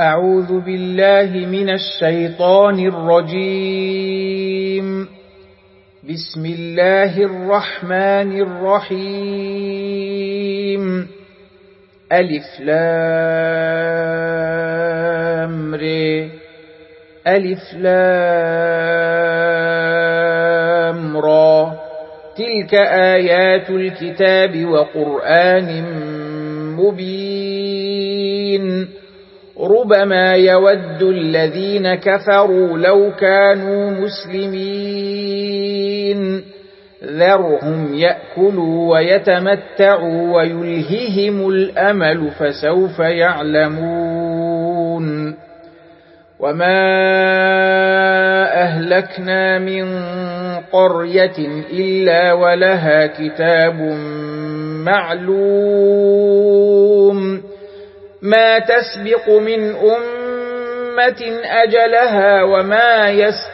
أعوذ بالله من الشيطان الرجيم. بسم الله الرحمن الرحيم. ألف لام ر ألف لام را تلك آيات الكتاب وقرآن مبين ربما يود الذين كفروا لو كانوا مسلمين ذرهم يأكلوا ويتمتعوا ويلههم الأمل فسوف يعلمون وما أهلكنا من قرية إلا ولها كتاب معلوم ما تسبق من أمة أجلها وما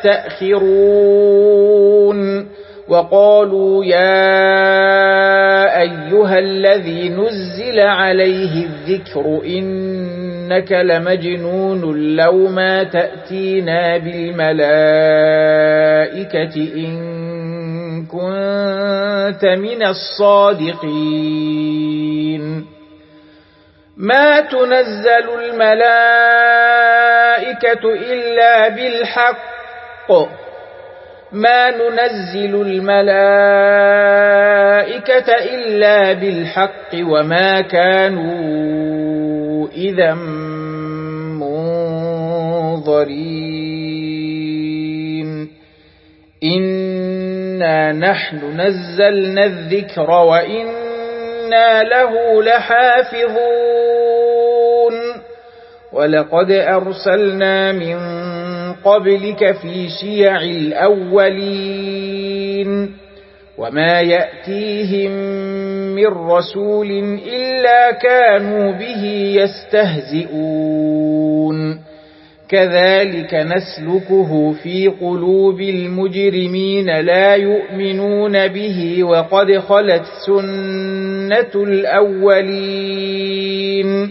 يستأخرون وقالوا يا أيها الذي نزل عليه الذكر إنك لمجنون لو ما تأتينا بالملائكة إن كنت من الصادقين ما تنزل الملائكة إلا بالحق ما ننزل الملائكة إلا بالحق وما كانوا إذا منظرين إنا نحن نزلنا الذكر وإنا له لحافظون ولقد أرسلنا من قبلك في شيع الأولين وما يأتيهم من رسول إلا كانوا به يستهزئون كذلك نسلكه في قلوب المجرمين لا يؤمنون به وقد خلت سنة الأولين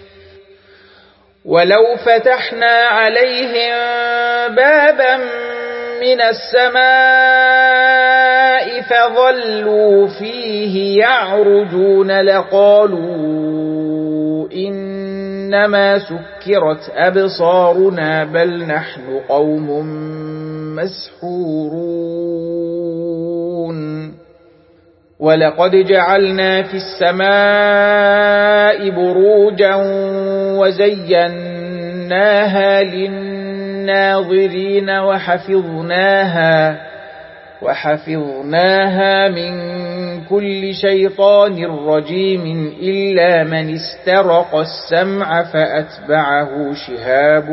ولو فتحنا عليهم بابا من السماء فظلوا فيه يعرجون لقالوا إنما سكرت أبصارنا بل نحن قوم مسحورون ولقد جعلنا في السماء بروجا وزيناها للناظرين وحفظناها من كل شيطان رجيم إلا من استرق السمع فأتبعه شهاب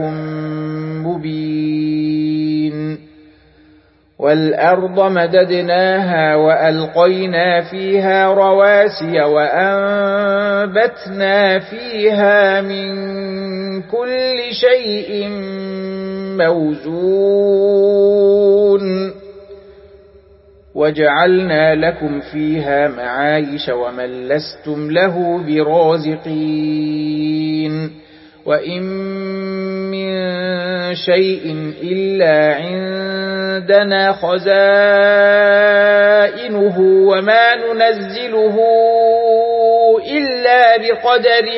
مبين والأرض مددناها وألقينا فيها رواسي وأنبتنا فيها من كل شيء موزون وجعلنا لكم فيها معايش ومن لستم له برازقين وإن من شيء إلا عندنا خزائنه وما ننزله إلا بقدر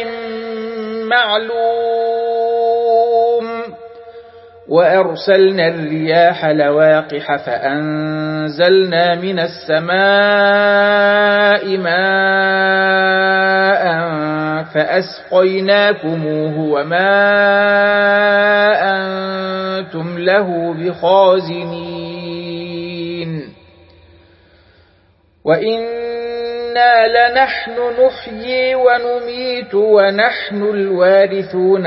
معلوم وأرسلنا الرياح لواقح فأنزلنا من السماء ماء فأسقيناكموه وما أنتم له بخازنين وإنا لنحن نحيي ونميت ونحن الوارثون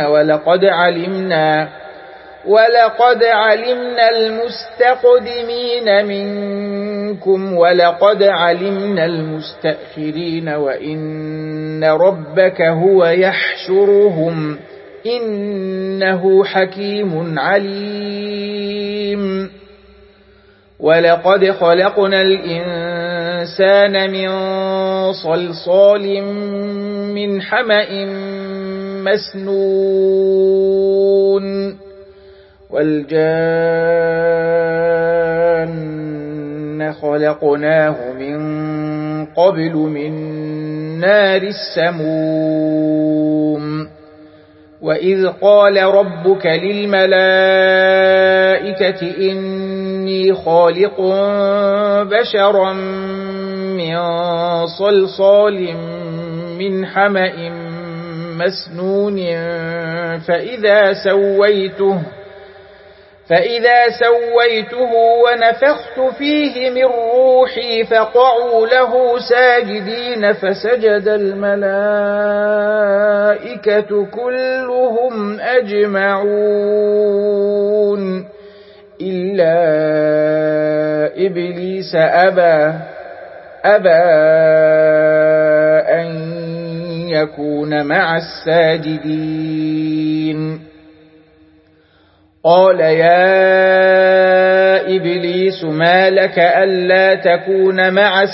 ولقد علمنا المستقدمين منكم ولقد علمنا المستأخرين وإن ربك هو يحشرهم إنه حكيم عليم ولقد خلقنا الإنسان من صلصال من حمأ مسنون والجان خلقناه من قبل من نار السموم وإذ قال ربك للملائكة إني خالق بشرا من صلصال من حمأ مسنون فإذا سويته ونفخت فيه من روحي فقعوا له ساجدين فسجد الملائكة كلهم أجمعون إلا إبليس أبى أن يكون مع الساجدين قال يا إبليس ما لك ألا تكون مع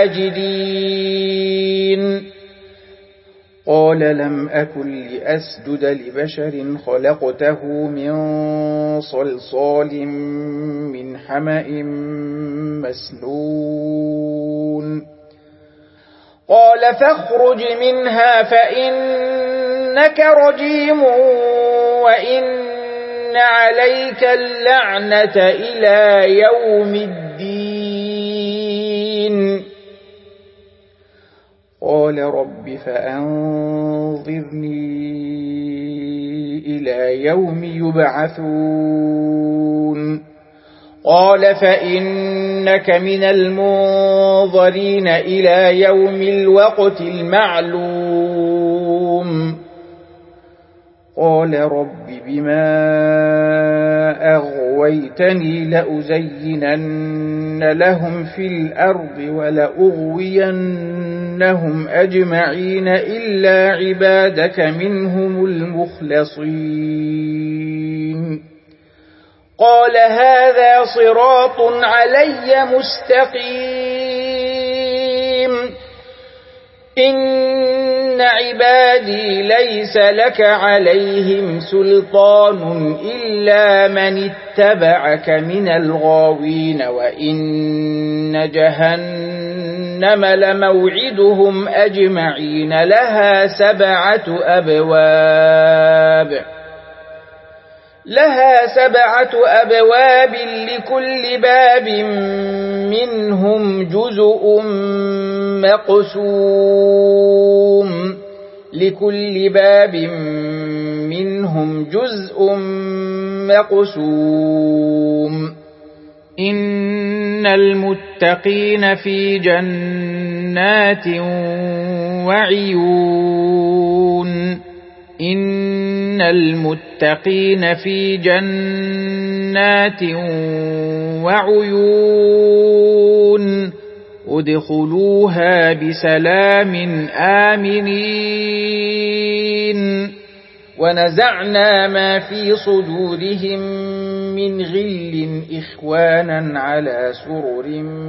الساجدين قال لم أكن لأسجد لبشر خلقته من صلصال من حمأ مسنون قال فاخرج منها فإنك رجيم وإن عليك اللعنة إلى يوم الدين قال رب فأنظرني إلى يوم يبعثون قال فإنك من المنظرين إلى يوم الوقت المعلوم قال رب بما أغويتني لأزينن لهم في الأرض ولأغوينهم أجمعين إلا عبادك منهم المخلصين قال هذا صراط علي مستقيم إن عبادي ليس لك عليهم سلطان إلا من اتبعك من الغاوين وإن جهنم لموعدهم أجمعين لها سبعة أبواب لكل باب منهم جزء مقسوم إن المتقين في جنات وعيون إن المتقين في جنات وعيون ادخلوها بسلام آمنين ونزعنا ما في صدورهم من غل إخوانا على سرر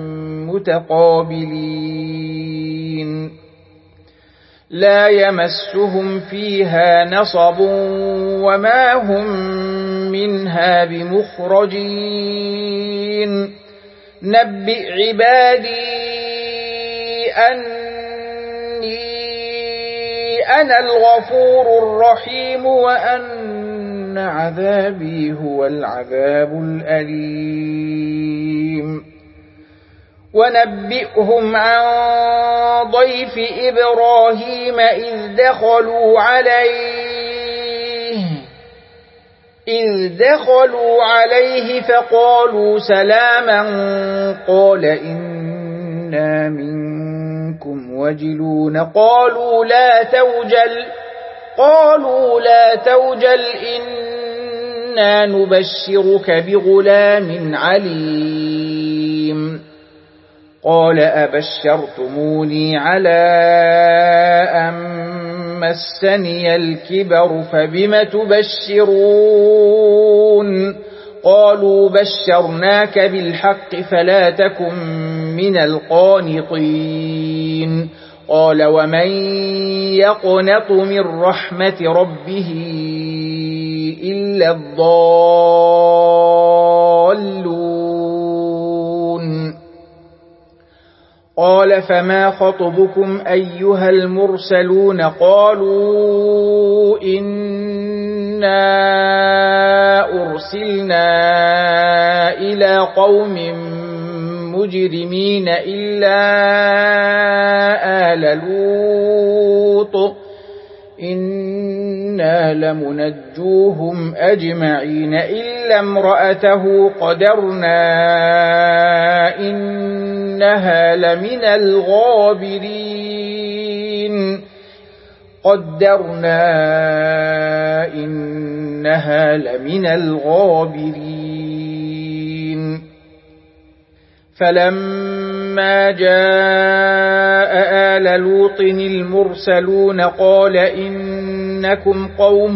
متقابلين لا يمسهم فيها نصب وما هم منها بمخرجين نبئ عبادي أني أنا الغفور الرحيم وأن عذابي هو العذاب الأليم ونبئهم عن ضيف إبراهيم إذ دخلوا عليه فقالوا سلاما قال إنا منكم وجلون قالوا لا توجل إنا نبشرك بغلام عليم قال أبشرتموني على أن مسني الكبر فبم تبشرون قالوا بشرناك بالحق فلا تكن من القانطين قال ومن يقنط من رحمة ربه إلا الضالون قال فما خطبكم أيها المرسلون قالوا إنا أرسلنا إلى قوم مجرمين إلا آل لوط إنا لمنجوهم أجمعين إلا امرأته قدرنا إنها لمن الغابرين فلما جاء آل لوط المرسلون قال إنكم قوم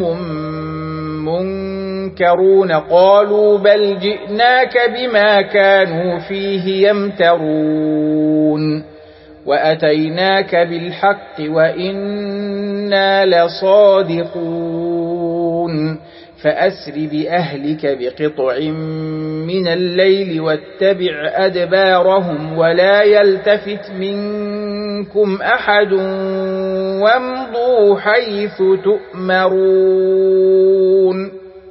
منكرون قالوا بل جئناك بما كانوا فيه يمترون وأتيناك بالحق وإنا لصادقون فأسر بأهلك بقطع من الليل واتبع أدبارهم ولا يلتفت منكم أحد وامضوا حيث تؤمرون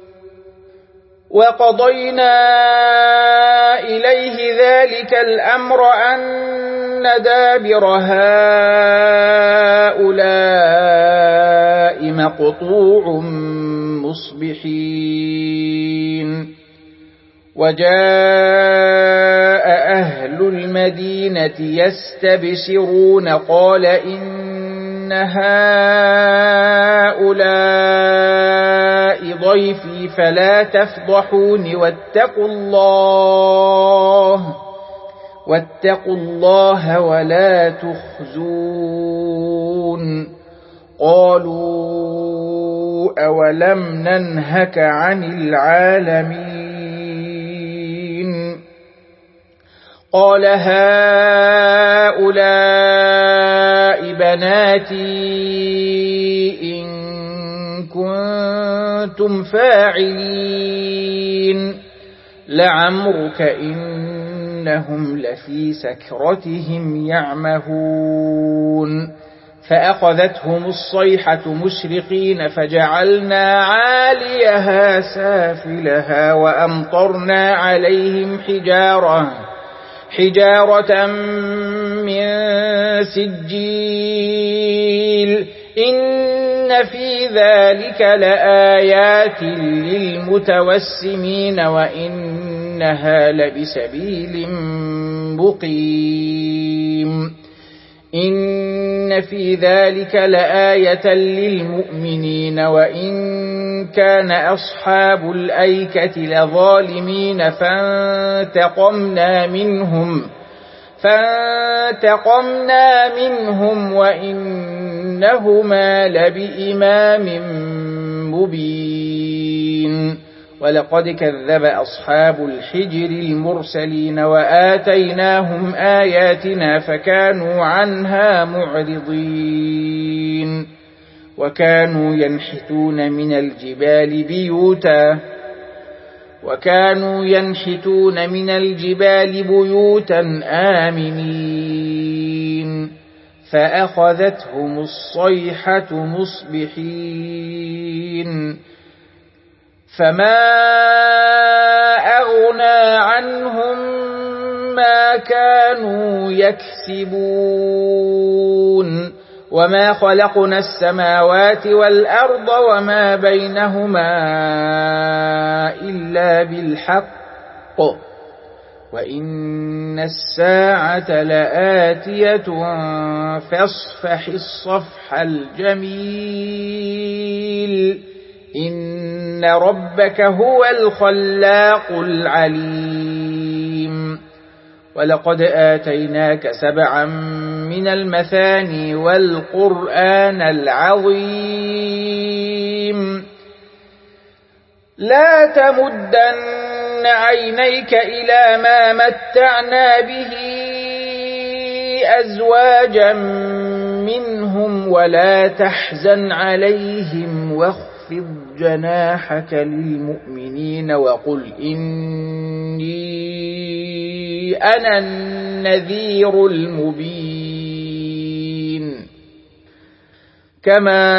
وقضينا إليه ذلك الأمر أن دابر هؤلاء مقطوع مصبحين وجاء أهل المدينة يستبشرون قال إن هؤلاء ضيفي فلا تفضحون واتقوا الله ولا تخزون قالوا أولم ننهك عن العالمين قال هؤلاء بناتي إن كنتم فاعلين لعمرك إنهم لفي سكرتهم يعمهون فأخذتهم الصيحة مشرقين فجعلنا عاليها سافلها وأمطرنا عليهم حجارة من سجيل إن في ذلك لآيات للمتوسمين وإنها لبسبيل مقيم إن في ذلك لآية للمؤمنين وإن كان أصحاب الأيكة لظالمين فانتقمنا منهم وإنهما لبإمام مبين ولقد كذب أصحاب الحجر المرسلين وآتيناهم آياتنا فكانوا عنها معرضين وكانوا ينحتون من الجبال بيوتا آمنين فأخذتهم الصيحة مصبحين فما أغنى عنهم ما كانوا يكسبون وما خلقنا السماوات والأرض وما بينهما إلا بالحق وإن الساعة لآتية فاصفح الصفح الجميل إن ربك هو الخلاق العليم ولقد آتيناك 7 من المثاني والقرآن العظيم لا تمدن عينيك إلى ما متعنا به أزواجا منهم ولا تحزن عليهم واخفض جناحك للمؤمنين وقل إني أنا النذير المبين كما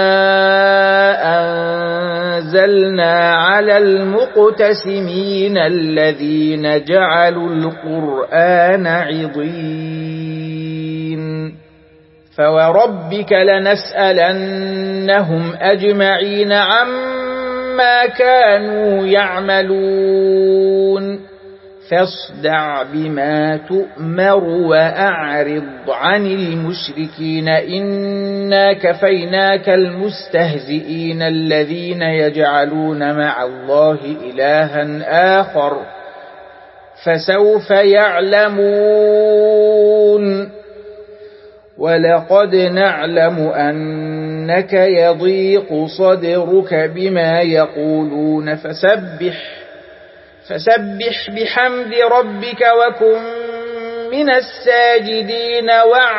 أنزلنا على المقتسمين الذين جعلوا القرآن عضين فوربك لنسألنهم أجمعين عما كانوا يعملون فاصدع بما تؤمر وأعرض عن المشركين إنا كفيناك المستهزئين الذين يجعلون مع الله إلها آخر فسوف يعلمون ولقد نعلم أنك يضيق صدرك بما يقولون فسبح بحمد ربك وكن من الساجدين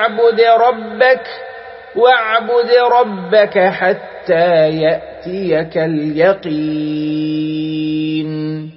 واعبد ربك حتى يأتيك اليقين